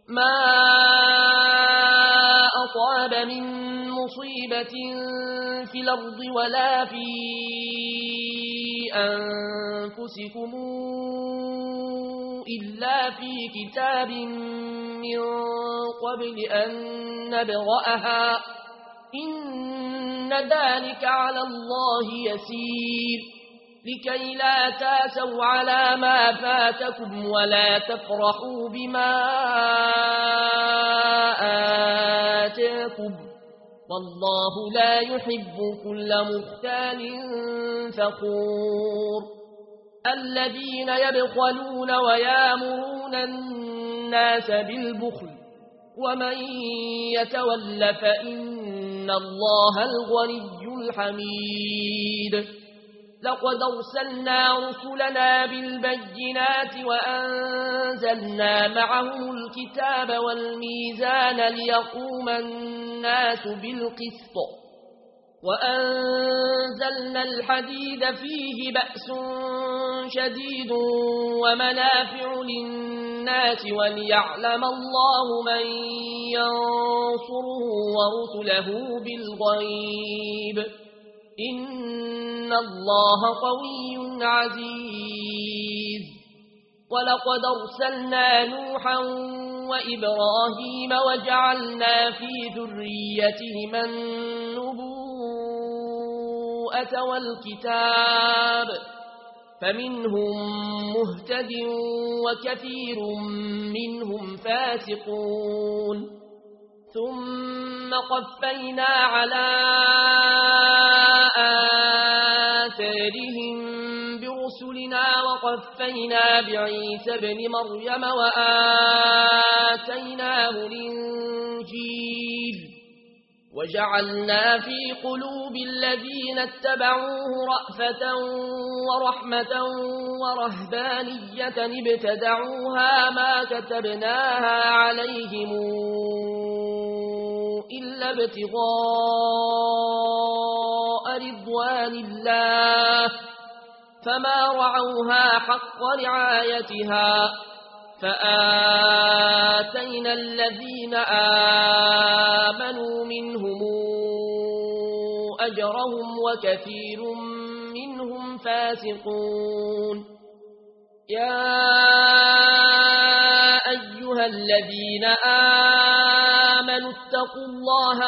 ما أصاب من مصيبة في الأرض ولا في أنفسكم إلا في كتاب من قبل أن نبرأها إن ذلك على الله يسير لكي لا تاسوا على ما فاتكم ولا تفرحوا بما آتاكم والله لا يحب كل مختال فخور الذين يبخلون ويامرون الناس بالبخل ومن يتول فإن الله الغني الحميد لقد أرسلنا رسلنا بالبينات وأنزلنا معهم الكتاب والميزان ليقوم الناس بالقسط وأنزلنا الحديد فيه بأس شديد ومنافع للناس وليعلم الله من ينصره ورسله بالغيب إن الله قوي عزيز ولقد أرسلنا نوحا وإبراهيم وجعلنا في ذريتهما النبوءة والكتاب فمنهم مهتد وكثير منهم فاسقون ثم قفينا على آثارهم برسلنا وقفينا بعيسى ابن مريم وآتيناه الإنجيل وجعلنا في قلوب الذين اتبعوه رأفة ورحمة ورهبانية ابتدعوها ما كتبناها عليهم إلا ابتغاء رضوان الله فما رعوها حق رعايتها فآتينا الذين آمنوا منهم أجرهم وكثير منهم فاسقون يا أيها الذين آمنوا اتقوا الله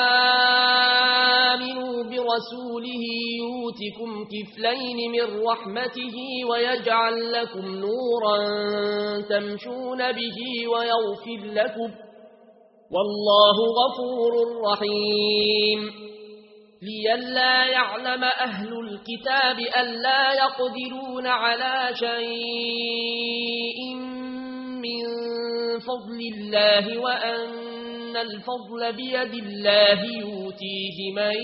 وآمنوا برسوله يؤتكم كفلين من رحمته ويجعل لكم نورا تمشون به ويغفر لكم والله غفور رحيم لئلا يعلم أهل الكتاب ألا يقدرون على شيء من فضل الله وأن الفضل بيد الله يؤتيه من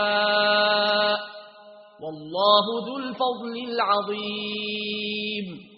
يشاء والله ذو الفضل العظيم